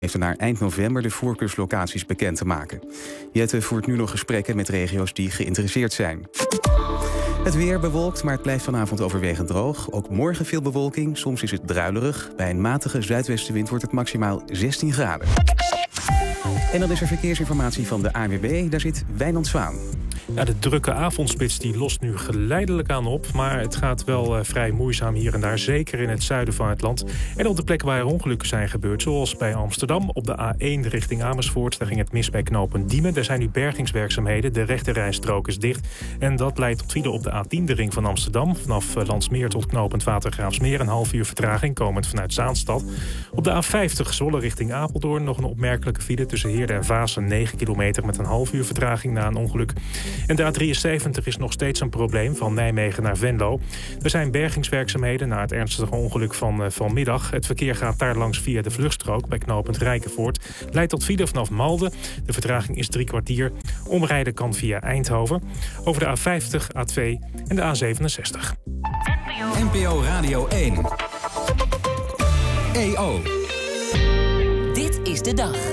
heeft naar eind november de voorkeurslocaties bekend te maken. Jette voert nu nog gesprekken met regio's die geïnteresseerd zijn. Het weer bewolkt, maar het blijft vanavond overwegend droog. Ook morgen veel bewolking, soms is het druilerig. Bij een matige zuidwestenwind wordt het maximaal 16 graden. En dan is er verkeersinformatie van de ANWB. Daar zit Wijnand Zwaan. Ja, de drukke avondspits die lost nu geleidelijk aan op. Maar het gaat wel vrij moeizaam hier en daar. Zeker in het zuiden van het land. En op de plekken waar er ongelukken zijn gebeurd. Zoals bij Amsterdam op de A1 richting Amersfoort. Daar ging het mis bij knooppunt Diemen. Er zijn nu bergingswerkzaamheden. De rechterrijstrook is dicht. En dat leidt tot file op de A10, de ring van Amsterdam. Vanaf Landsmeer tot knooppunt Watergraafsmeer. Een half uur vertraging komend vanuit Zaanstad. Op de A50 Zwolle richting Apeldoorn. Nog een opmerkelijke file tussen Heerde en Vaassen. 9 kilometer met een half uur vertraging na een ongeluk. En de A73 is nog steeds een probleem van Nijmegen naar Venlo. Er zijn bergingswerkzaamheden na het ernstige ongeluk van vanmiddag. Het verkeer gaat daar langs via de vluchtstrook bij knooppunt Rijkenvoort. Leidt tot file vanaf Malden. De vertraging is 3 kwartier. Omrijden kan via Eindhoven. Over de A50, A2 en de A67. NPO Radio 1. EO. Dit is de dag.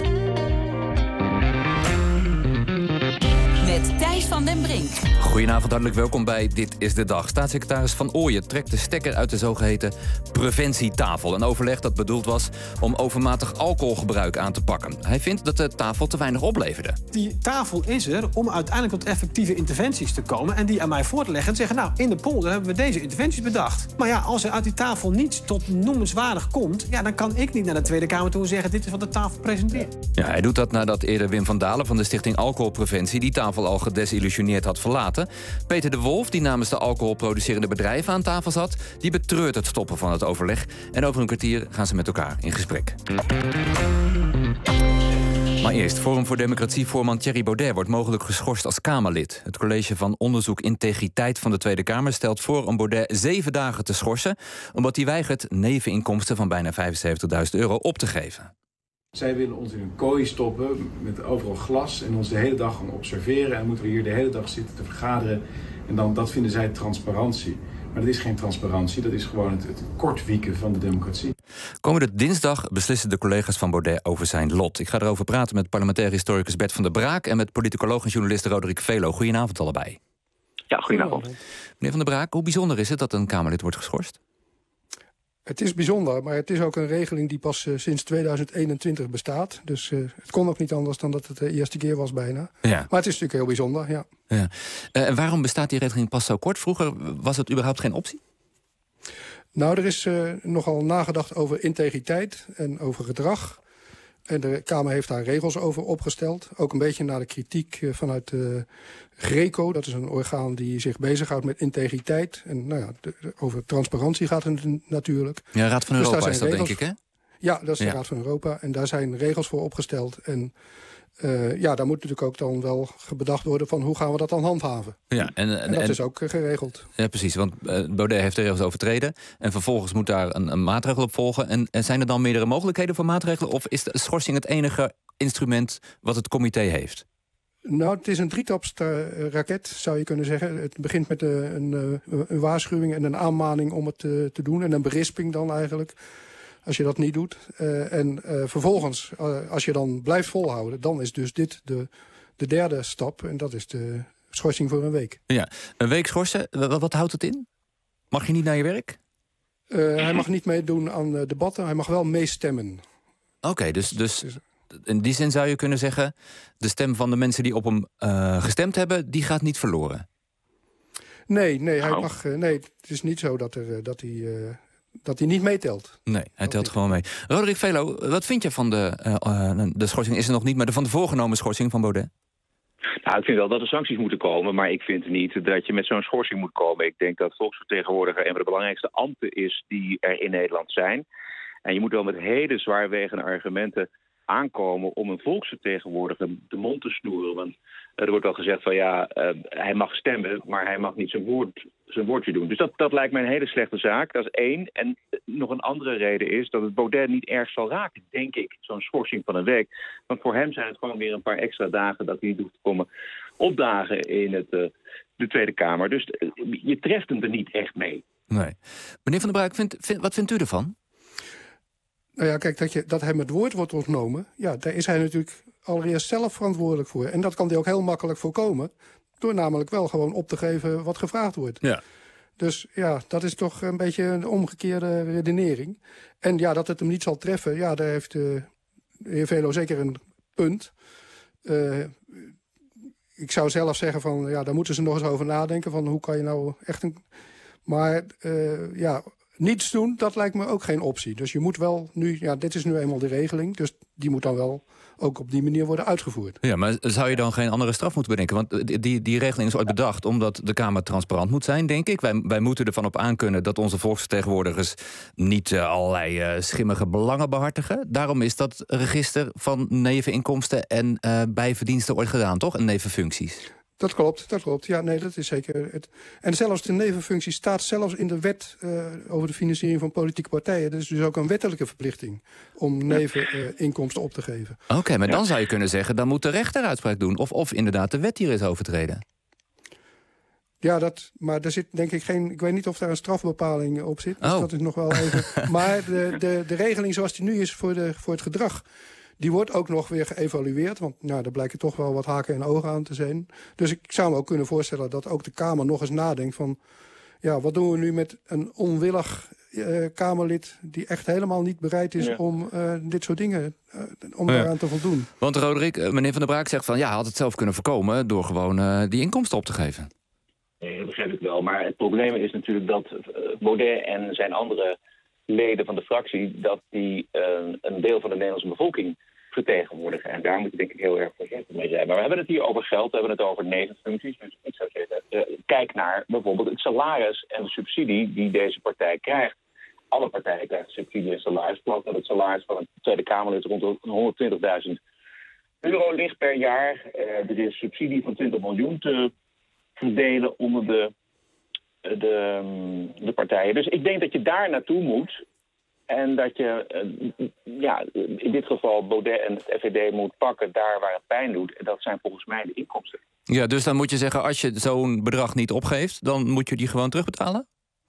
Met Thijs van den Brink. Goedenavond, hartelijk welkom bij Dit is de Dag. Staatssecretaris Van Ooyen trekt de stekker uit de zogeheten preventietafel. Een overleg dat bedoeld was om overmatig alcoholgebruik aan te pakken. Hij vindt dat de tafel te weinig opleverde. Die tafel is er om uiteindelijk tot effectieve interventies te komen en die aan mij voor te leggen en zeggen, nou, in de polder hebben we deze interventies bedacht. Maar ja, als er uit die tafel niets tot noemenswaardig komt, ja, dan kan ik niet naar de Tweede Kamer toe en zeggen, dit is wat de tafel presenteert. Ja, hij doet dat nadat eerder Wim van Dalen van de Stichting Alcoholpreventie die tafel al gedesillusioneerd had verlaten. Peter de Wolf, die namens de alcoholproducerende bedrijven aan tafel zat, die betreurt het stoppen van het overleg. En over een kwartier gaan ze met elkaar in gesprek. Maar eerst, Forum voor Democratie-voorman Thierry Baudet wordt mogelijk geschorst als Kamerlid. Het College van Onderzoek Integriteit van de Tweede Kamer stelt voor om Baudet 7 dagen te schorsen, omdat hij weigert neveninkomsten van bijna €75.000 op te geven. Zij willen ons in een kooi stoppen met overal glas en ons de hele dag gaan observeren. En moeten we hier de hele dag zitten te vergaderen. En dan, dat vinden zij transparantie. Maar dat is geen transparantie, dat is gewoon het kortwieken van de democratie. Komende dinsdag beslissen de collega's van Baudet over zijn lot. Ik ga erover praten met parlementair historicus Bert van der Braak en met politicoloog en journalist Roderick Velo. Goedenavond allebei. Ja, goedenavond. Meneer van der Braak, hoe bijzonder is het dat een Kamerlid wordt geschorst? Het is bijzonder, maar het is ook een regeling die pas sinds 2021 bestaat. Dus het kon ook niet anders dan dat het de eerste keer was bijna. Ja. Maar het is natuurlijk heel bijzonder, ja. Ja. En waarom bestaat die regeling pas zo kort? Vroeger was het überhaupt geen optie? Nou, er is nogal nagedacht over integriteit en over gedrag. En de Kamer heeft daar regels over opgesteld. Ook een beetje naar de kritiek vanuit GRECO. Dat is een orgaan die zich bezighoudt met integriteit. En nou ja, over transparantie gaat het natuurlijk. Ja, Raad van Europa dus is dat, regels, denk ik, hè? Ja, dat is de Raad van Europa. En daar zijn regels voor opgesteld. En ja, daar moet natuurlijk ook dan wel bedacht worden van hoe gaan we dat dan handhaven. Ja, en dat is ook geregeld. Ja, precies, want Baudet heeft de regels overtreden. En vervolgens moet daar een maatregel op volgen. En zijn er dan meerdere mogelijkheden voor maatregelen? Of is de schorsing het enige instrument wat het comité heeft? Nou, het is een drietapsraket, zou je kunnen zeggen. Het begint met een waarschuwing en een aanmaning om het te doen. En een berisping dan eigenlijk, als je dat niet doet. En vervolgens, als je dan blijft volhouden, dan is dus dit de derde stap. En dat is de schorsing voor een week. Ja, een week schorsen, wat houdt het in? Mag je niet naar je werk? Hij mag niet meedoen aan debatten, hij mag wel meestemmen. Oké, dus in die zin zou je kunnen zeggen, de stem van de mensen die op hem gestemd hebben, die gaat niet verloren. Nee, hij mag. Nee, het is niet zo dat hij niet meetelt. Nee, hij telt gewoon mee. Roderick Velo, wat vind je van de schorsing? Is er nog niet, maar van de voorgenomen schorsing van Baudet? Nou, ik vind wel dat er sancties moeten komen, maar ik vind niet dat je met zo'n schorsing moet komen. Ik denk dat volksvertegenwoordiger een van de belangrijkste ambten is die er in Nederland zijn. En je moet wel met hele zwaarwegende argumenten aankomen om een volksvertegenwoordiger de mond te snoeren. Want er wordt wel gezegd van ja, hij mag stemmen, maar hij mag niet zijn woordje doen. Dus dat lijkt mij een hele slechte zaak. Dat is één. En nog een andere reden is dat het Baudet niet erg zal raken, denk ik, zo'n schorsing van een week. Want voor hem zijn het gewoon weer een paar extra dagen dat hij niet hoeft te komen opdagen in de Tweede Kamer. Dus je treft hem er niet echt mee. Nee. Meneer Van der Braak, wat vindt u ervan? Nou ja, kijk, dat hem het woord wordt ontnomen... ja, daar is hij natuurlijk allereerst zelf verantwoordelijk voor. En dat kan hij ook heel makkelijk voorkomen... door namelijk wel gewoon op te geven wat gevraagd wordt. Ja. Dus ja, dat is toch een beetje een omgekeerde redenering. En ja, dat het hem niet zal treffen... ja, daar heeft de heer Velo zeker een punt. Ik zou zelf zeggen van... ja, daar moeten ze nog eens over nadenken... van hoe kan je nou echt een... Maar ja... niets doen, dat lijkt me ook geen optie. Dus je moet wel nu... ja, dit is nu eenmaal de regeling. Dus die moet dan wel ook op die manier worden uitgevoerd. Ja, maar zou je dan geen andere straf moeten bedenken? Want die regeling is ooit bedacht omdat de Kamer transparant moet zijn, denk ik. Wij moeten ervan op aankunnen dat onze volksvertegenwoordigers... niet allerlei schimmige belangen behartigen. Daarom is dat register van neveninkomsten en bijverdiensten ooit gedaan, toch? En nevenfuncties. Dat klopt. Ja, nee, dat is zeker het. En zelfs de nevenfunctie staat zelfs in de wet over de financiering van politieke partijen. Dat is dus ook een wettelijke verplichting om neveninkomsten op te geven. Oké, maar dan zou je kunnen zeggen, dan moet de rechter uitspraak doen. Of inderdaad de wet hier is overtreden. Ja, maar er zit denk ik geen... Ik weet niet of daar een strafbepaling op zit. Dus dat is nog wel even... Maar de regeling zoals die nu is voor het gedrag... die wordt ook nog weer geëvalueerd. Want nou, daar blijken toch wel wat haken en ogen aan te zijn. Dus ik zou me ook kunnen voorstellen dat ook de Kamer nog eens nadenkt van... ja, wat doen we nu met een onwillig Kamerlid... die echt helemaal niet bereid is om dit soort dingen... om daaraan te voldoen. Want Roderick, meneer Van der Braak zegt van... ja, hij had het zelf kunnen voorkomen door gewoon die inkomsten op te geven. Nee, dat begrijp ik wel. Maar het probleem is natuurlijk dat Baudet en zijn andere leden van de fractie... dat die een deel van de Nederlandse bevolking vertegenwoordigen. En daar moet je denk ik heel erg voorzichtig mee zijn. Maar we hebben het hier over geld, we hebben het over nevenfuncties. Dus ik zou zeggen, kijk naar bijvoorbeeld het salaris en de subsidie die deze partij krijgt. Alle partijen krijgen subsidie en salaris. Geloof dat het salaris van een Tweede Kamerlid rond de €120.000 ligt per jaar. Er is subsidie van 20 miljoen te verdelen onder de partijen. Dus ik denk dat je daar naartoe moet. En dat je in dit geval Baudet en het FVD moet pakken daar waar het pijn doet. En dat zijn volgens mij de inkomsten. Ja, dus dan moet je zeggen, als je zo'n bedrag niet opgeeft... dan moet je die gewoon terugbetalen?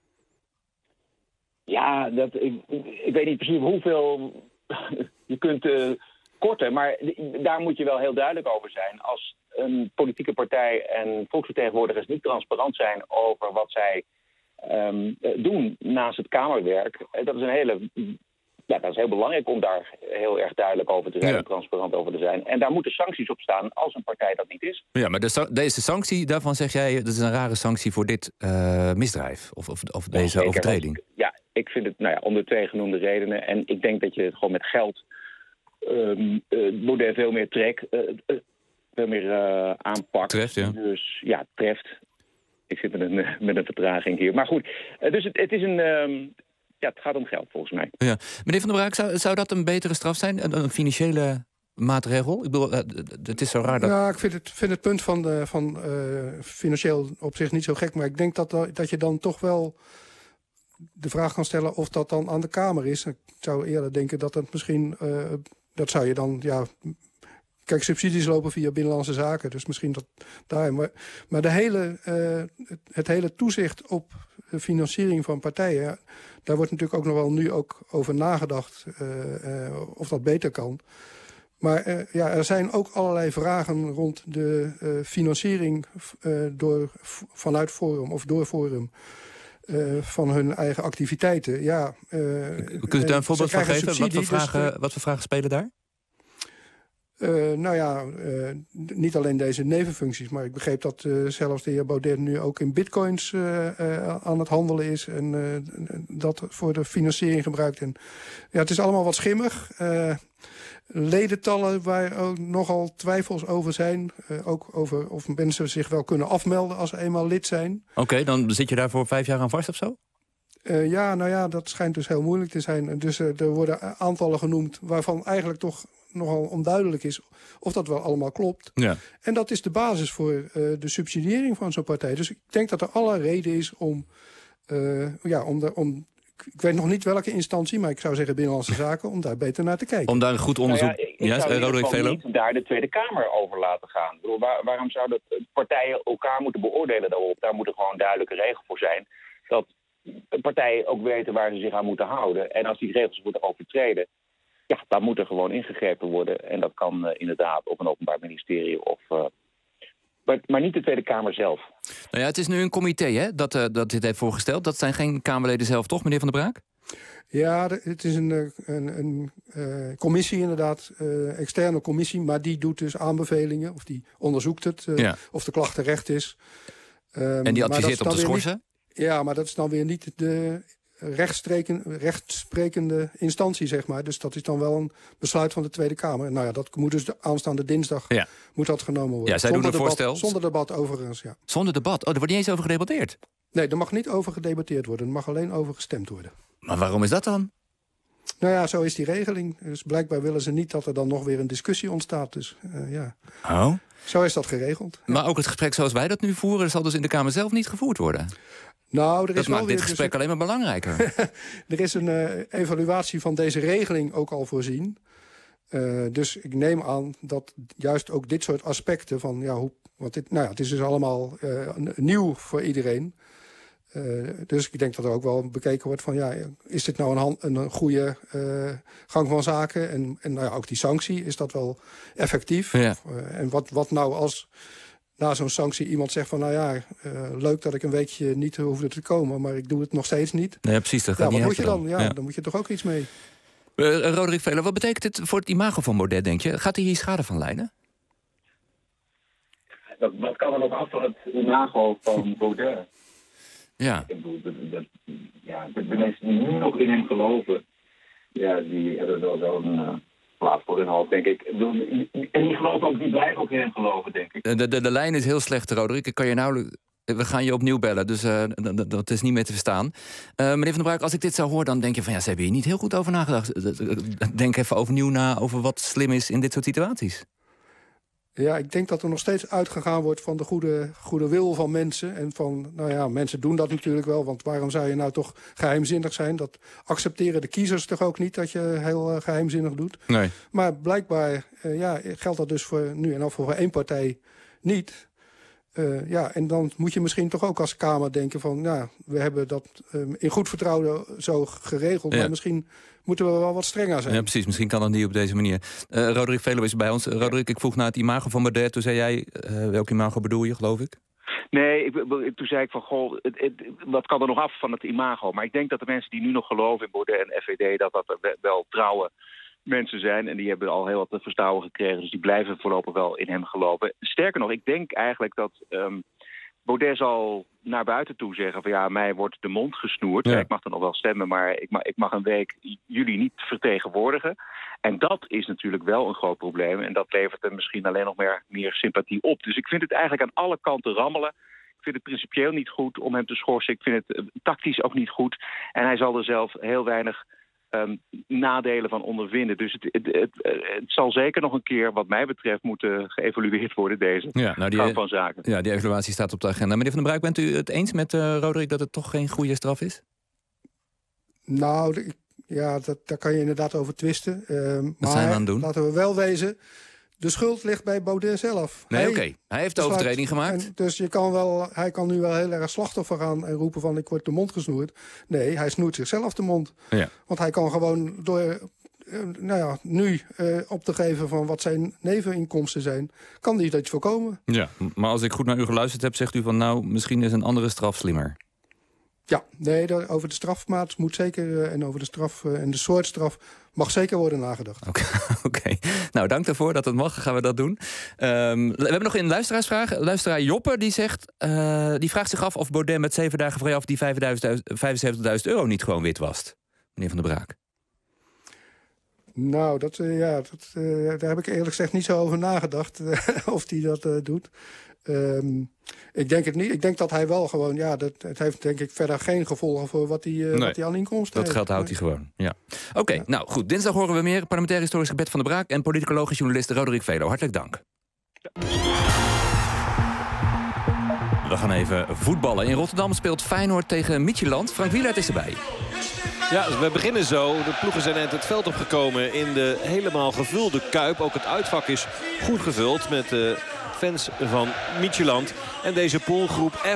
Ja, ik weet niet precies hoeveel je kunt korten. Maar daar moet je wel heel duidelijk over zijn. Als een politieke partij en volksvertegenwoordigers niet transparant zijn over wat zij doen naast het Kamerwerk. Dat is heel belangrijk om daar heel erg duidelijk over te zijn en transparant over te zijn. En daar moeten sancties op staan als een partij dat niet is. Ja, maar deze sanctie, daarvan zeg jij, dat is een rare sanctie voor dit misdrijf of deze overtreding. Ik vind het om de twee genoemde redenen. En ik denk dat je het gewoon met geld Baudet veel meer aanpakt. Treft, ja. Dus ja, treft. Ik zit met een vertraging hier. Maar goed, dus het is het gaat om geld volgens mij. Ja. Meneer Van der Braak, zou dat een betere straf zijn? Een financiële maatregel? Ik bedoel, het is zo raar dat... Ja, ik vind het punt van financieel op zich niet zo gek. Maar ik denk dat je dan toch wel de vraag kan stellen of dat dan aan de Kamer is. Ik zou eerder denken dat het misschien... dat zou je dan... Kijk, subsidies lopen via Binnenlandse Zaken, dus misschien dat daar. Maar het hele toezicht op de financiering van partijen... daar wordt natuurlijk ook nog wel nu ook over nagedacht of dat beter kan. Maar er zijn ook allerlei vragen rond de financiering vanuit Forum of door Forum... van hun eigen activiteiten. Ja, kunt u daar een voorbeeld van geven? Wat voor vragen spelen daar? Niet alleen deze nevenfuncties, maar ik begreep dat zelfs de heer Baudet nu ook in bitcoins aan het handelen is en dat voor de financiering gebruikt. En ja, het is allemaal wat schimmig. Ledentallen waar ook nogal twijfels over zijn. Ook over of mensen zich wel kunnen afmelden als ze eenmaal lid zijn. Oké, dan zit je daar voor 5 jaar aan vast of zo? Dat schijnt dus heel moeilijk te zijn. Dus er worden aantallen genoemd waarvan eigenlijk toch nogal onduidelijk is of dat wel allemaal klopt. Ja. En dat is de basis voor de subsidiëring van zo'n partij. Dus ik denk dat er alle reden is om ik weet nog niet welke instantie, maar ik zou zeggen Binnenlandse Zaken, om daar beter naar te kijken. Om daar een goed onderzoek... Ik zou niet daar de Tweede Kamer over laten gaan. Ik bedoel, waarom zouden partijen elkaar moeten beoordelen daarop? Daar moet er gewoon duidelijke regel voor zijn. Dat partijen ook weten waar ze zich aan moeten houden. En als die regels worden overtreden, ja, dan moet er gewoon ingegrepen worden. En dat kan inderdaad op een openbaar ministerie of... Maar niet de Tweede Kamer zelf. Nou ja, het is nu een comité hè, dat dit heeft voorgesteld. Dat zijn geen Kamerleden zelf, toch, meneer Van der Braak? Ja, het is een commissie inderdaad, externe commissie. Maar die doet dus aanbevelingen, of die onderzoekt het, of de klacht terecht is. En die adviseert op te schorsen? Ja, maar dat is dan weer niet de rechtsprekende instantie, zeg maar. Dus dat is dan wel een besluit van de Tweede Kamer. Nou ja, dat moet dus de aanstaande dinsdag moet dat genomen worden. Ja, zij doen een voorstel. Zonder debat overigens, ja. Zonder debat? Oh, er wordt niet eens over gedebatteerd? Nee, er mag niet over gedebatteerd worden. Er mag alleen over gestemd worden. Maar waarom is dat dan? Nou ja, zo is die regeling. Dus blijkbaar willen ze niet dat er dan nog weer een discussie ontstaat. Dus ja. Oh. Zo is dat geregeld. Maar ook het gesprek zoals wij dat nu voeren, zal dus in de Kamer zelf niet gevoerd worden? Nou, dat maakt dit gesprek alleen maar belangrijker. Er is een evaluatie van deze regeling ook al voorzien. Dus ik neem aan dat juist ook dit soort aspecten van... want het is dus allemaal nieuw voor iedereen. Dus ik denk dat er ook wel bekeken wordt van... is dit nou een goede gang van zaken? En ook die sanctie, is dat wel effectief? Ja. En wat nou als na zo'n sanctie iemand zegt van... leuk dat ik een weekje niet hoefde te komen... maar ik doe het nog steeds niet. Nee, precies, dat gaat wat niet moet je dan? Ja. Dan moet je toch ook iets mee. Roderick Velo, wat betekent dit voor het imago van Baudet, denk je? Gaat hij hier schade van lijden? Wat kan er nog af van het imago van Baudet? Ja. Ik bedoel, de mensen die nu nog in hem geloven... ja, die hebben wel zo'n plaats voor hun hoofd, denk ik. En die geloven ook, die blijven ook in hem geloven, denk ik. De lijn is heel slecht, Roderick. Ik kan je nauwelijks... We gaan je opnieuw bellen, dus dat is niet meer te verstaan. Meneer Van der Braak, als ik dit zou horen, dan denk je van... ze hebben hier niet heel goed over nagedacht. Denk even overnieuw na over wat slim is in dit soort situaties. Ja, ik denk dat er nog steeds uitgegaan wordt van de goede wil van mensen. En van, mensen doen dat natuurlijk wel. Want waarom zou je nou toch geheimzinnig zijn? Dat accepteren de kiezers toch ook niet, dat je heel geheimzinnig doet. Nee. Maar blijkbaar geldt dat dus voor nu en al voor één partij niet. En dan moet je misschien toch ook als Kamer denken van... we hebben dat in goed vertrouwen zo geregeld... maar misschien moeten we wel wat strenger zijn. Ja, precies. Misschien kan dat niet op deze manier. Roderick Velo is bij ons. Roderick, ik vroeg naar het imago van Baudet. Toen zei jij, welk imago bedoel je, geloof ik? Nee, toen zei ik van, wat kan er nog af van het imago? Maar ik denk dat de mensen die nu nog geloven in Baudet en FVD... dat wel trouwe mensen zijn. En die hebben al heel wat vertrouwen gekregen. Dus die blijven voorlopig wel in hem geloven. Sterker nog, ik denk eigenlijk dat... Baudet zal naar buiten toe zeggen van mij wordt de mond gesnoerd. Ja. Ik mag dan nog wel stemmen, maar ik mag een week jullie niet vertegenwoordigen. En dat is natuurlijk wel een groot probleem. En dat levert er misschien alleen nog meer sympathie op. Dus ik vind het eigenlijk aan alle kanten rammelen. Ik vind het principieel niet goed om hem te schorsen. Ik vind het tactisch ook niet goed. En hij zal er zelf heel weinig nadelen van ondervinden. Dus het zal zeker nog een keer, wat mij betreft, moeten geëvalueerd worden, deze gang van zaken. Ja, die evaluatie staat op de agenda. Meneer Van der Braak, bent u het eens met Roderick dat het toch geen goede straf is? Nou, daar kan je inderdaad over twisten. Wat zijn we aan het doen? Laten we wel wezen, de schuld ligt bij Baudet zelf. Nee, oké. Hij heeft de overtreding gemaakt. Dus hij kan nu wel heel erg slachtoffer gaan en roepen van ik word de mond gesnoerd. Nee, hij snoert zichzelf de mond. Ja. Want hij kan gewoon door nu op te geven van wat zijn neveninkomsten zijn, kan hij dat voorkomen. Ja, maar als ik goed naar u geluisterd heb, zegt u van misschien is een andere straf slimmer. Ja, nee, over de strafmaat moet zeker... en over de straf en de soort straf mag zeker worden nagedacht. Oké. Nou, dank daarvoor dat het mag. Gaan we dat doen. We hebben nog een luisteraarsvraag. Luisteraar Joppe die zegt... die vraagt zich af of Baudet met 7 dagen vrijaf... die €75.000 niet gewoon witwast. Meneer Van der Braak. Nou, daar heb ik eerlijk gezegd niet zo over nagedacht. Of hij dat doet. Ik denk het niet. Ik denk dat hij wel gewoon... het heeft denk ik verder geen gevolgen voor wat hij aan inkomsten heeft. Dat geld houdt hij gewoon, ja. Oké, nou goed. Dinsdag horen we meer. Parlementair historisch Bert Van der Braak... en politicologisch journalist Roderick Velo. Hartelijk dank. We gaan even voetballen. In Rotterdam speelt Feyenoord tegen Midtjylland. Frank Wielaert is erbij. Ja, we beginnen zo. De ploegen zijn net het veld opgekomen in de helemaal gevulde Kuip. Ook het uitvak is goed gevuld met fans van Midtjylland. En deze poolgroep F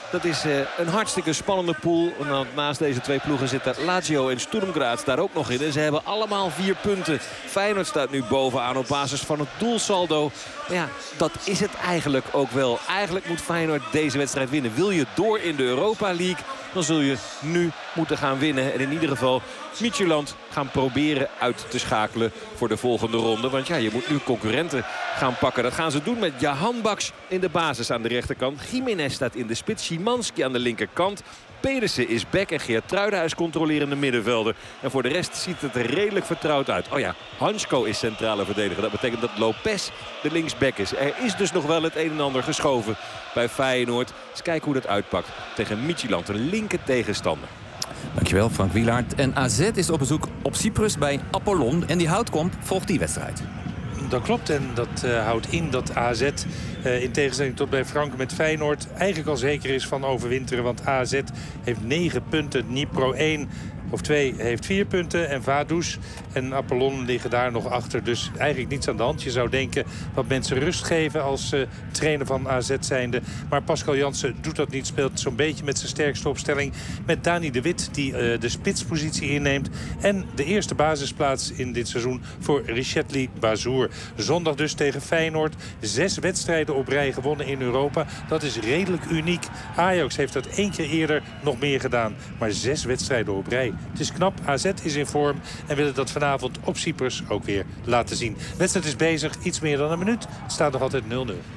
Dat is een hartstikke spannende pool. Want naast deze 2 ploegen zitten Lazio en Sturm Graz daar ook nog in. En ze hebben allemaal 4 punten. Feyenoord staat nu bovenaan op basis van het doelsaldo. Maar ja, dat is het eigenlijk ook wel. Eigenlijk moet Feyenoord deze wedstrijd winnen. Wil je door in de Europa League, dan zul je nu moeten gaan winnen. En in ieder geval Midtjylland gaan proberen uit te schakelen voor de volgende ronde. Want ja, je moet nu concurrenten gaan pakken. Dat gaan ze doen met Jahan Baks in de basis aan de rechterkant. Gimenez staat in de spits. Szymanski aan de linkerkant. Pedersen is back en Geert Truidenhuis controlerende middenvelder. En voor de rest ziet het er redelijk vertrouwd uit. Oh ja, Hansko is centrale verdediger. Dat betekent dat Lopez de linksback is. Er is dus nog wel het een en ander geschoven bij Feyenoord. Eens kijken hoe dat uitpakt tegen Midtjylland, een linker tegenstander. Dankjewel, Frank Wielaert. En AZ is op bezoek op Cyprus bij Apollon. En die Houtkamp volgt die wedstrijd. Dat klopt en dat houdt in dat AZ in tegenstelling tot bij Frank met Feyenoord eigenlijk al zeker is van overwinteren. Want AZ heeft 9 punten, Dnipro 1 of 2 heeft 4 punten. En Vaduz en Apollon liggen daar nog achter. Dus eigenlijk niets aan de hand. Je zou denken wat mensen rust geven als trainer van AZ zijnde. Maar Pascal Jansen doet dat niet. Speelt zo'n beetje met zijn sterkste opstelling. Met Dani de Wit die de spitspositie inneemt. En de eerste basisplaats in dit seizoen voor Richetli Bazour. Zondag dus tegen Feyenoord. 6 wedstrijden op rij gewonnen in Europa. Dat is redelijk uniek. Ajax heeft dat 1 keer eerder nog meer gedaan. Maar 6 wedstrijden op rij. Het is knap, AZ is in vorm en willen dat vanavond op Cyprus ook weer laten zien. De wedstrijd is bezig, iets meer dan een minuut. Het staat nog altijd 0-0.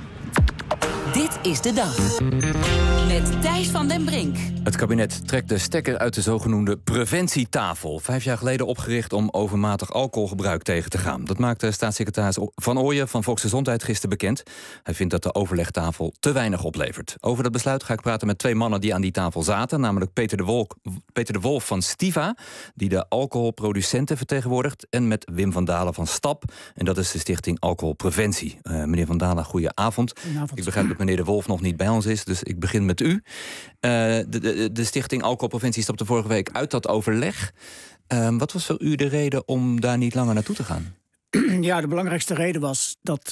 Dit is de dag. Met Thijs van den Brink. Het kabinet trekt de stekker uit de zogenoemde preventietafel. 5 jaar geleden opgericht om overmatig alcoholgebruik tegen te gaan. Dat maakte staatssecretaris Van Ooyen van Volksgezondheid gisteren bekend. Hij vindt dat de overlegtafel te weinig oplevert. Over dat besluit ga ik praten met 2 mannen die aan die tafel zaten. Namelijk Peter de Wolf van Stiva, die de alcoholproducenten vertegenwoordigt. En met Wim van Dalen van STAP. En dat is de Stichting Alcoholpreventie. Meneer van Dalen, goeie avond. Ik begrijp dat meneer de Wolf nog niet bij ons is, dus ik begin met u. De Stichting Alcoholpreventie stapte vorige week uit dat overleg. Wat was voor u de reden om daar niet langer naartoe te gaan? Ja, de belangrijkste reden was dat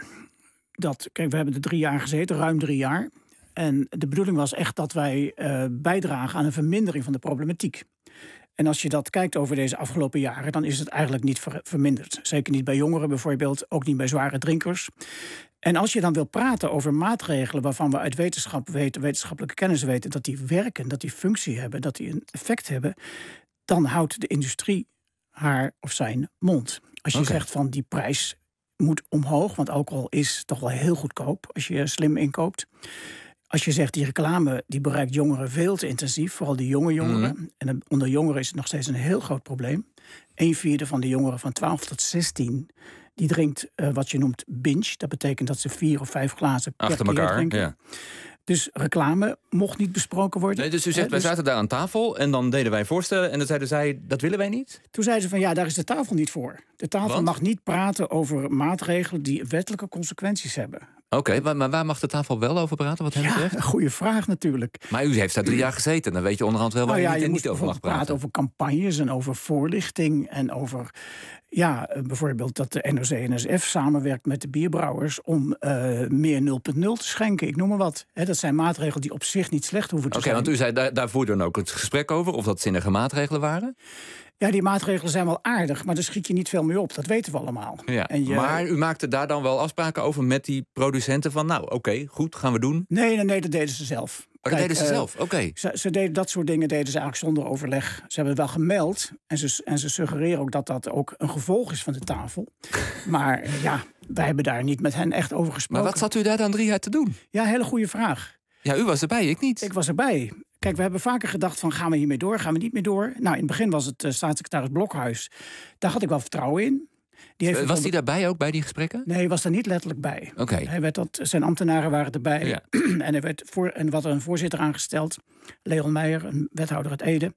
kijk, we hebben er 3 jaar gezeten, ruim 3 jaar. En de bedoeling was echt dat wij bijdragen aan een vermindering van de problematiek. En als je dat kijkt over deze afgelopen jaren, dan is het eigenlijk niet verminderd. Zeker niet bij jongeren bijvoorbeeld, ook niet bij zware drinkers. En als je dan wil praten over maatregelen waarvan we uit wetenschappelijke kennis weten dat die werken, dat die functie hebben, dat die een effect hebben, dan houdt de industrie haar of zijn mond. Als je zegt van die prijs moet omhoog, want alcohol is toch wel heel goedkoop als je slim inkoopt. Als je zegt die reclame die bereikt jongeren veel te intensief, vooral de jonge jongeren. En onder jongeren is het nog steeds een heel groot probleem. 1/4 van de jongeren van 12 tot 16... die drinkt wat je noemt binge. Dat betekent dat ze 4 of 5 glazen per achter keer elkaar drinken. Ja. Dus reclame mocht niet besproken worden. Nee, dus u zegt, wij zaten daar aan tafel en dan deden wij voorstellen. En dan zeiden zij, dat willen wij niet? Toen zeiden ze van, ja, daar is de tafel niet voor. De tafel mag niet praten over maatregelen die wettelijke consequenties hebben. Oké, maar waar mag de tafel wel over praten? Wat ja, een goede vraag natuurlijk. Maar u heeft daar 3 jaar gezeten. Dan weet je onderhand wel waar je niet en niet over mag praten. Over campagnes en over voorlichting en over... Ja, bijvoorbeeld dat de NOC-NSF samenwerkt met de bierbrouwers om meer 0.0 te schenken. Ik noem maar wat. Dat zijn maatregelen die op zich niet slecht hoeven te zijn. Oké, want u zei, daar voerde dan ook het gesprek over of dat zinnige maatregelen waren? Ja, die maatregelen zijn wel aardig, maar daar schiet je niet veel mee op. Dat weten we allemaal. Ja, maar u maakte daar dan wel afspraken over met die producenten van... nou, oké, goed, gaan we doen? Nee, dat deden ze zelf. Dat deden ze zelf, oké. Ze deden dat soort dingen deden ze eigenlijk zonder overleg. Ze hebben het wel gemeld en ze suggereren ook dat dat ook een gevolg is van de tafel. Maar ja, wij hebben daar niet met hen echt over gesproken. Maar wat zat u daar dan 3 jaar te doen? Ja, hele goede vraag. Ja, u was erbij, ik niet. Ik was erbij. Kijk, we hebben vaker gedacht van gaan we hiermee door, gaan we niet meer door. Nou, in het begin was het staatssecretaris Blokhuis. Daar had ik wel vertrouwen in. Was hij daarbij ook, bij die gesprekken? Nee, hij was er niet letterlijk bij. Okay. Zijn ambtenaren waren erbij. Ja. En er werd wat een voorzitter aangesteld. Leon Meijer, een wethouder uit Ede.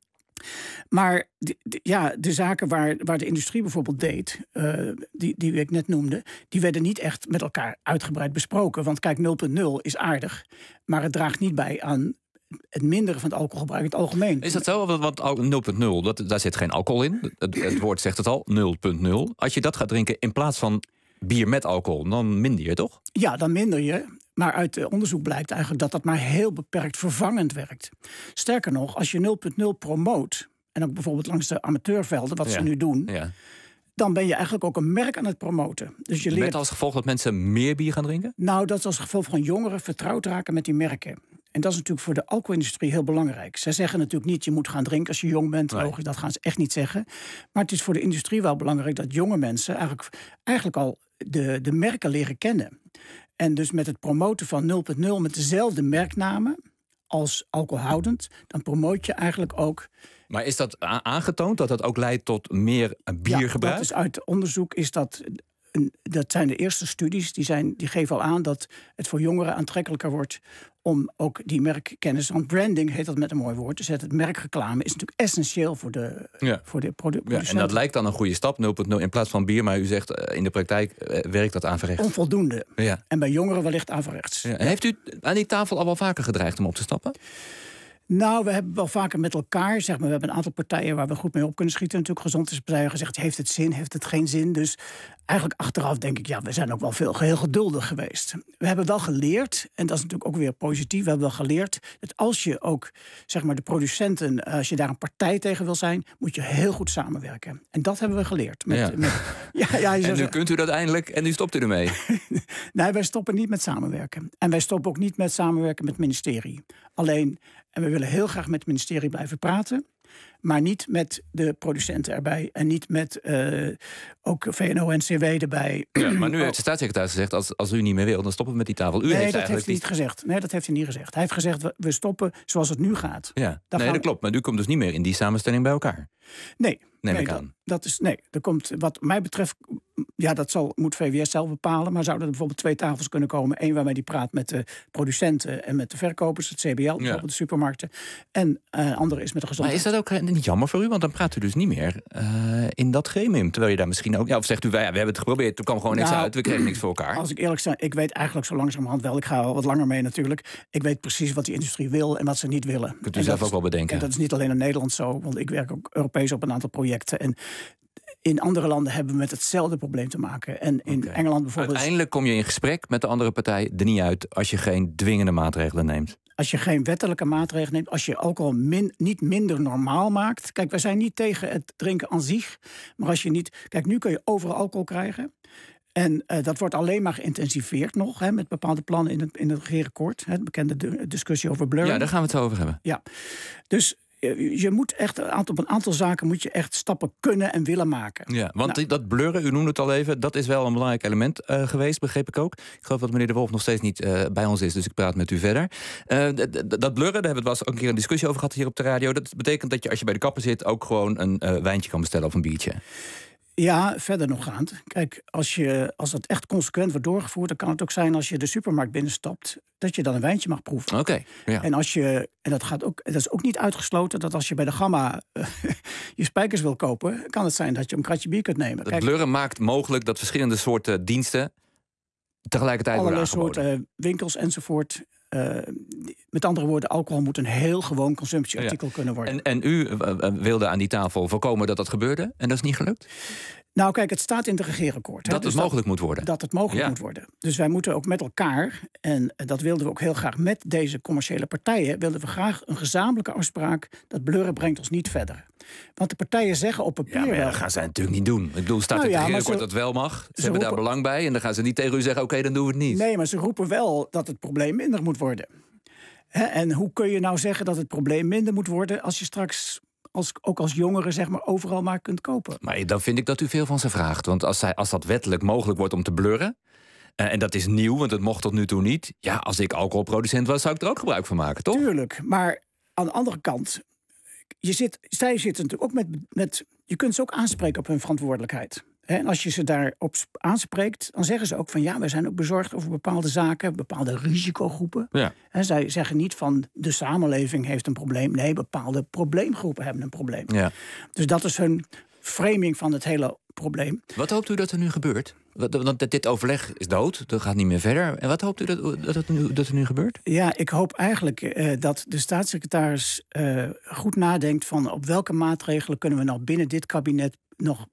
Maar de zaken waar de industrie bijvoorbeeld deed, die ik net noemde, die werden niet echt met elkaar uitgebreid besproken. Want kijk, 0.0 is aardig, maar het draagt niet bij aan het minderen van het alcoholgebruik in het algemeen. Is dat zo? Want 0.0, daar zit geen alcohol in. Het woord zegt het al, 0.0. Als je dat gaat drinken in plaats van bier met alcohol, dan minder je toch? Ja, dan minder je. Maar uit onderzoek blijkt eigenlijk dat dat maar heel beperkt vervangend werkt. Sterker nog, als je 0.0 promoot, en ook bijvoorbeeld langs de amateurvelden, wat ze nu doen, dan ben je eigenlijk ook een merk aan het promoten. Dus je leert... Met als gevolg dat mensen meer bier gaan drinken? Nou, dat is als gevolg van jongeren vertrouwd raken met die merken. En dat is natuurlijk voor de alcoholindustrie heel belangrijk. Zij zeggen natuurlijk niet, je moet gaan drinken als je jong bent. Nee. Logisch, dat gaan ze echt niet zeggen. Maar het is voor de industrie wel belangrijk dat jonge mensen eigenlijk al de merken leren kennen. En dus met het promoten van 0.0 met dezelfde merknamen als alcoholhoudend, dan promoot je eigenlijk ook... Maar is dat aangetoond dat dat ook leidt tot meer biergebruik? Ja, dat is uit onderzoek is dat... Dat zijn de eerste studies, die geven al aan dat het voor jongeren aantrekkelijker wordt om ook die merkkennis, want branding heet dat met een mooi woord, dus het merkreclame is natuurlijk essentieel voor de producenten. Ja, en dat lijkt dan een goede stap, 0.0 in plaats van bier, maar u zegt in de praktijk werkt dat averechts. Onvoldoende. Ja. En bij jongeren wellicht averechts. Ja. En heeft u aan die tafel al wel vaker gedreigd om op te stappen? Nou, we hebben wel vaker met elkaar, zeg maar, we hebben een aantal partijen waar we goed mee op kunnen schieten. Natuurlijk gezondheidspartijen gezegd, heeft het zin, heeft het geen zin? Dus eigenlijk achteraf denk ik, we zijn ook wel heel geduldig geweest. We hebben wel geleerd, en dat is natuurlijk ook weer positief, we hebben wel geleerd dat als je ook, zeg maar, de producenten, als je daar een partij tegen wil zijn, moet je heel goed samenwerken. En dat hebben we geleerd. En nu kunt u dat eindelijk en nu stopt u ermee. Nee, wij stoppen niet met samenwerken. En wij stoppen ook niet met samenwerken met het ministerie. Alleen... En we willen heel graag met het ministerie blijven praten, maar niet met de producenten erbij en niet met ook VNO-NCW erbij. Ja, maar nu heeft de staatssecretaris gezegd, als u niet meer wil, dan stoppen we met die tafel. Nee, dat heeft hij niet gezegd. Nee, dat heeft hij niet gezegd. Hij heeft gezegd, we stoppen zoals het nu gaat. Ja, dat klopt. Maar u komt dus niet meer in die samenstelling bij elkaar. Nee. Neem ik aan. Er komt, wat mij betreft, dat moet VWS zelf bepalen, maar zouden er bijvoorbeeld 2 tafels kunnen komen. Eén waarmee die praat met de producenten en met de verkopers, het CBL, bijvoorbeeld de supermarkten. En andere is met de gezondheid. Maar is dat ook niet jammer voor u? Want dan praat u dus niet meer in dat gremium. Terwijl je daar misschien ook... Ja, of zegt u, we hebben het geprobeerd, er kwam gewoon niks uit, we kregen niks voor elkaar. Als ik eerlijk ben, ik weet eigenlijk zo langzamerhand wel, ik ga al wat langer mee natuurlijk. Ik weet precies wat die industrie wil en wat ze niet willen. Kunt u zelf ook wel bedenken. En dat is niet alleen in Nederland zo, want ik werk ook Europees op een aantal projecten. En in andere landen hebben we met hetzelfde probleem te maken. En in Engeland bijvoorbeeld... Uiteindelijk kom je in gesprek met de andere partij er niet uit als je geen dwingende maatregelen neemt. Als je geen wettelijke maatregelen neemt, als je alcohol niet minder normaal maakt. Kijk, wij zijn niet tegen het drinken aan zich. Maar als je niet... Kijk, nu kun je overal alcohol krijgen. En dat wordt alleen maar geïntensiveerd nog, met bepaalde plannen in het regeerakkoord. De bekende discussie over blurring. Ja, daar gaan we het zo over hebben. Ja, dus... Je moet echt op een aantal zaken moet je echt stappen kunnen en willen maken. Ja, want dat blurren, u noemde het al even, dat is wel een belangrijk element geweest, begreep ik ook. Ik geloof dat meneer De Wolf nog steeds niet bij ons is, dus ik praat met u verder. Dat blurren, daar hebben we het ook een keer een discussie over gehad hier op de radio. Dat betekent dat je als je bij de kapper zit ook gewoon een wijntje kan bestellen of een biertje. Ja, verder nog gaand. Kijk, als het echt consequent wordt doorgevoerd, dan kan het ook zijn als je de supermarkt binnenstapt, dat je dan een wijntje mag proeven. Oké. Ja. En dat is ook niet uitgesloten dat als je bij de Gamma je spijkers wil kopen, kan het zijn dat je een kratje bier kunt nemen. Het blurren maakt mogelijk dat verschillende soorten diensten tegelijkertijd worden aangeboden. Allerlei soorten winkels enzovoort. Met andere woorden, alcohol moet een heel gewoon consumptieartikel kunnen worden. En u wilde aan die tafel voorkomen dat dat gebeurde en dat is niet gelukt? Nou kijk, het staat in het regeerakkoord. Dat het mogelijk moet worden. Dat het mogelijk moet worden. Dus wij moeten ook met elkaar, en dat wilden we ook heel graag met deze commerciële partijen, wilden we graag een gezamenlijke afspraak, dat blurren brengt ons niet verder. Want de partijen zeggen op papier... Ja, maar dat gaan zij natuurlijk niet doen. Ik bedoel, staat in het regeerakkoord dat wel mag. Ze hebben daar belang bij en dan gaan ze niet tegen u zeggen, oké, dan doen we het niet. Nee, maar ze roepen wel dat het probleem minder moet worden. En hoe kun je nou zeggen dat het probleem minder moet worden als je straks ook als jongere zeg maar overal maar kunt kopen? Maar dan vind ik dat u veel van ze vraagt. Want als dat wettelijk mogelijk wordt om te blurren, en dat is nieuw, want het mocht tot nu toe niet. Ja, als ik alcoholproducent was, zou ik er ook gebruik van maken, toch? Tuurlijk, maar aan de andere kant, zij zitten natuurlijk ook met je kunt ze ook aanspreken op hun verantwoordelijkheid. En als je ze daarop aanspreekt, dan zeggen ze ook van ja, wij zijn ook bezorgd over bepaalde zaken, bepaalde risicogroepen. Ja. En zij zeggen niet van de samenleving heeft een probleem. Nee, bepaalde probleemgroepen hebben een probleem. Ja. Dus dat is hun framing van het hele probleem. Wat hoopt u dat er nu gebeurt? Want dit overleg is dood, dat gaat niet meer verder. En wat hoopt u dat er nu gebeurt? Ja, ik hoop eigenlijk dat de staatssecretaris goed nadenkt van op welke maatregelen kunnen we nou binnen dit kabinet nog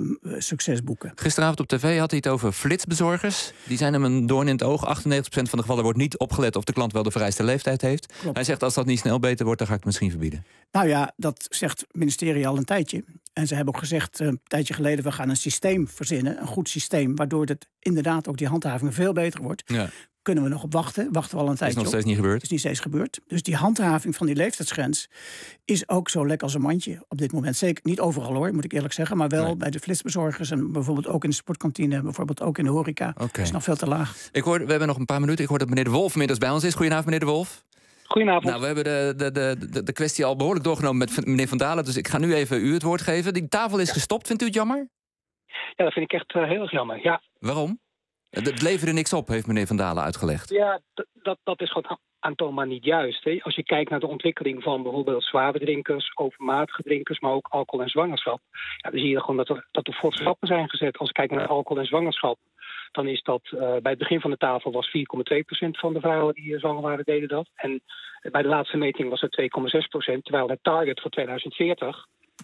succes boeken. Gisteravond op tv had hij het over flitsbezorgers. Die zijn hem een doorn in het oog. 98% van de gevallen wordt niet opgelet of de klant wel de vereiste leeftijd heeft. Klopt. Hij zegt, als dat niet snel beter wordt, dan ga ik het misschien verbieden. Nou ja, dat zegt het ministerie al een tijdje. En ze hebben ook gezegd een tijdje geleden, we gaan een systeem verzinnen. Een goed systeem, waardoor het inderdaad ook die handhaving veel beter wordt. Ja. Kunnen we nog op wachten? Wachten we al een tijdje op. Is nog steeds niet gebeurd? Is niet steeds gebeurd. Dus die handhaving van die leeftijdsgrens is ook zo lek als een mandje op dit moment. Zeker niet overal hoor, moet ik eerlijk zeggen. Maar wel bij de flitsbezorgers en bijvoorbeeld ook in de sportkantine. Bijvoorbeeld ook in de horeca. Okay. Is nog veel te laag. We hebben nog een paar minuten. Ik hoor dat meneer De Wolf inmiddels bij ons is. Goedenavond meneer De Wolf. Goedenavond. Nou, we hebben de kwestie al behoorlijk doorgenomen met meneer Van Dalen. Dus ik ga nu even u het woord geven. Die tafel is gestopt. Vindt u het jammer? Ja, dat vind ik echt heel erg jammer. Ja. Waarom? Het leverde niks op, heeft meneer Van Dalen uitgelegd. Ja, dat is gewoon aantoonbaar niet juist. Hè. Als je kijkt naar de ontwikkeling van bijvoorbeeld zware drinkers, overmatige drinkers, maar ook alcohol en zwangerschap. Ja, dan zie je gewoon dat er forse stappen zijn gezet. Als je kijkt naar alcohol en zwangerschap, dan is dat bij het begin van de tafel was 4,2% van de vrouwen die zwanger waren deden dat. En bij de laatste meting was het 2,6%, terwijl het target voor 2040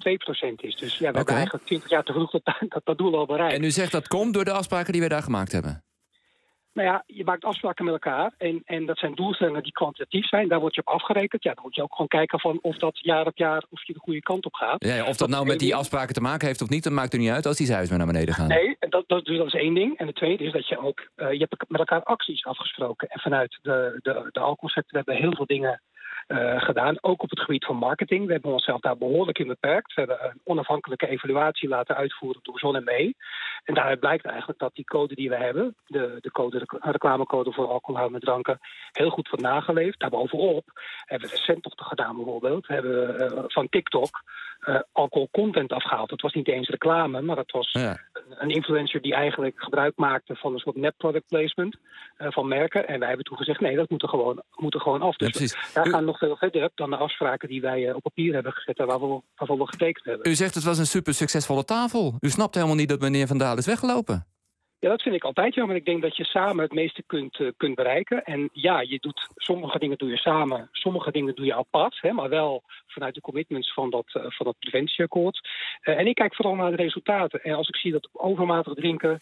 2% is. Dus ja, we hebben eigenlijk 20 jaar te vroeg dat doel al bereikt. En u zegt dat komt door de afspraken die wij daar gemaakt hebben? Nou ja, je maakt afspraken met elkaar. En dat zijn doelstellingen die kwantitatief zijn. Daar word je op afgerekend. Ja, dan moet je ook gewoon kijken van of dat jaar op jaar of je de goede kant op gaat. Ja, of dat nou met die afspraken te maken heeft of niet, dat maakt er niet uit als die cijfers weer naar beneden gaan. Nee, dat is één ding. En het tweede is dat je ook, je hebt met elkaar acties afgesproken. En vanuit de alcoholsector hebben we heel veel dingen gedaan, ook op het gebied van marketing. We hebben onszelf daar behoorlijk in beperkt. We hebben een onafhankelijke evaluatie laten uitvoeren door Zon en Mee. En daaruit blijkt eigenlijk dat die code die we hebben, de reclamecode voor alcoholhoudende dranken, heel goed wordt nageleefd. Daarbovenop hebben we recenttochten gedaan bijvoorbeeld. We hebben van TikTok alcoholcontent afgehaald. Het was niet eens reclame, maar het was een influencer die eigenlijk gebruik maakte van een soort net product placement van merken. En wij hebben toen gezegd, nee, dat moet er gewoon af. Dus daar gaan nog veel verder dan de afspraken die wij op papier hebben gezet en waarvoor we getekend hebben. U zegt het was een super succesvolle tafel. U snapt helemaal niet dat meneer Van Dalen is weggelopen. Ja, dat vind ik altijd jammer. Ik denk dat je samen het meeste kunt bereiken. En ja, sommige dingen doe je samen, sommige dingen doe je apart. Hè, maar wel vanuit de commitments van dat preventieakkoord. En ik kijk vooral naar de resultaten. En als ik zie dat overmatig drinken,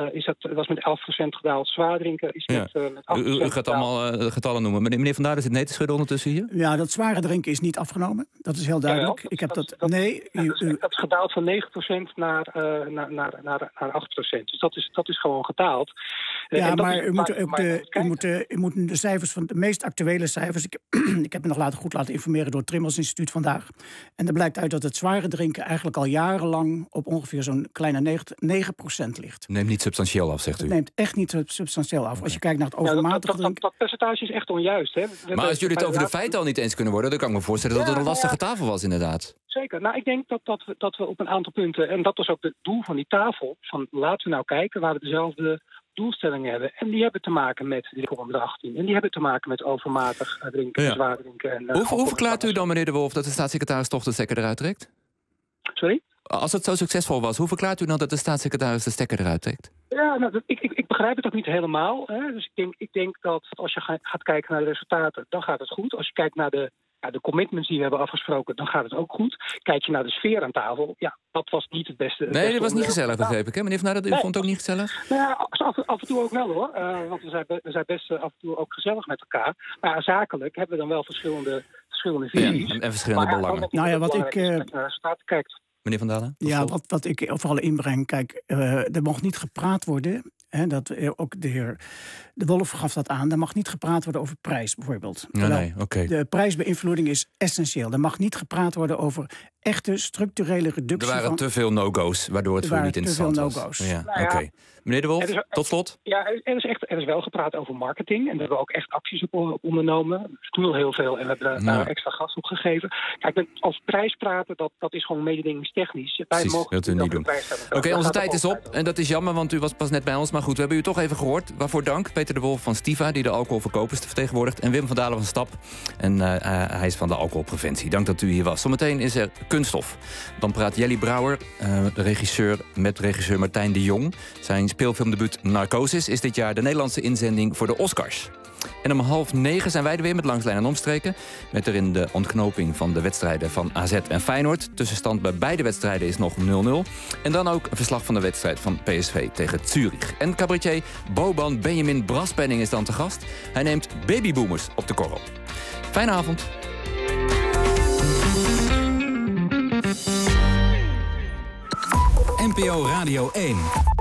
was met 11% gedaald. Zwaar drinken is met 8% U gaat allemaal getallen noemen. Meneer Van Dalen zit nee te schudden ondertussen hier? Ja, dat zware drinken is niet afgenomen. Dat is heel duidelijk. Dat is gedaald van 9% naar 8%. Dus dat is gewoon gedaald. Ja, maar u moet de cijfers van de meest actuele cijfers. Ik heb me nog goed laten informeren door het Trimbos Instituut vandaag. En er blijkt uit dat het zware drinken eigenlijk al jarenlang op ongeveer zo'n kleine 9% ligt. Neemt niet substantieel af, zegt u? Het neemt echt niet substantieel af. Als je kijkt naar het overmatig drinken. Dat percentage is echt onjuist. Hè? Maar als jullie het over de feiten al niet eens kunnen worden, dan kan ik me voorstellen dat het een lastige tafel was, inderdaad. Zeker. Nou, ik denk dat we op een aantal punten, en dat was ook het doel van die tafel, van laten we nou kijken waar we dezelfde doelstellingen hebben. En die hebben te maken met de onder de 18. En die hebben te maken met overmatig drinken, zwaar drinken. En, hoe verklaart u dan, meneer De Wolf, dat de staatssecretaris toch de stekker eruit trekt? Sorry? Als het zo succesvol was, hoe verklaart u dan dat de staatssecretaris de stekker eruit trekt? Ja, nou, ik begrijp het ook niet helemaal. Hè. Dus ik denk dat als je gaat kijken naar de resultaten, dan gaat het goed. Als je kijkt naar de commitments die we hebben afgesproken, dan gaat het ook goed. Kijk je naar de sfeer aan tafel, ja, dat was niet het beste. Nee, dat was niet gezellig, begreep ik. Hè? Meneer Van Dalen, u vond het ook niet gezellig? Nou ja, af en toe ook wel hoor. Want we zijn best af en toe ook gezellig met elkaar. Maar zakelijk hebben we dan wel verschillende visies. En verschillende belangen. Nou ja, wat ik naar de resultaten kijkt. Meneer Van Dalen? Ja, wat ik vooral inbreng, kijk, er mag niet gepraat worden. Hè, ook de heer De Wolf gaf dat aan. Er mag niet gepraat worden over prijs, bijvoorbeeld. De prijsbeïnvloeding is essentieel. Er mag niet gepraat worden over echte structurele reductie. Er waren te veel no-go's, waardoor het voor u niet interessant was. Te veel no-go's. Ja, oké. Meneer De Wolf, tot slot. Ja, er is wel gepraat over marketing. En daar hebben we ook echt acties op ondernomen. We doen al heel veel en we hebben daar extra gas op gegeven. Kijk, als prijs praten, dat is gewoon mededingingstechnisch. Precies, dat willen we niet doen. Oké, onze tijd is op. En dat is jammer, want u was pas net bij ons. Maar goed, we hebben u toch even gehoord. Waarvoor dank. Peter De Wolf van Stiva, die de alcoholverkopers vertegenwoordigt. En Wim van Dalen van Stap. En hij is van de alcoholpreventie. Dank dat u hier was. Zometeen is er Kunststof. Dan praat Jelly Brouwer, de regisseur, met regisseur Martijn de Jong. Zijn speelfilmdebuut Narcosis is dit jaar de Nederlandse inzending voor de Oscars. En om 8:30 zijn wij er weer met Langslijn en Omstreken. Met erin de ontknoping van de wedstrijden van AZ en Feyenoord. Tussenstand bij beide wedstrijden is nog 0-0. En dan ook een verslag van de wedstrijd van PSV tegen Zurich. En cabaretier Boban Benjamin Braspenning is dan te gast. Hij neemt babyboomers op de korrel. Fijne avond. NPO Radio 1.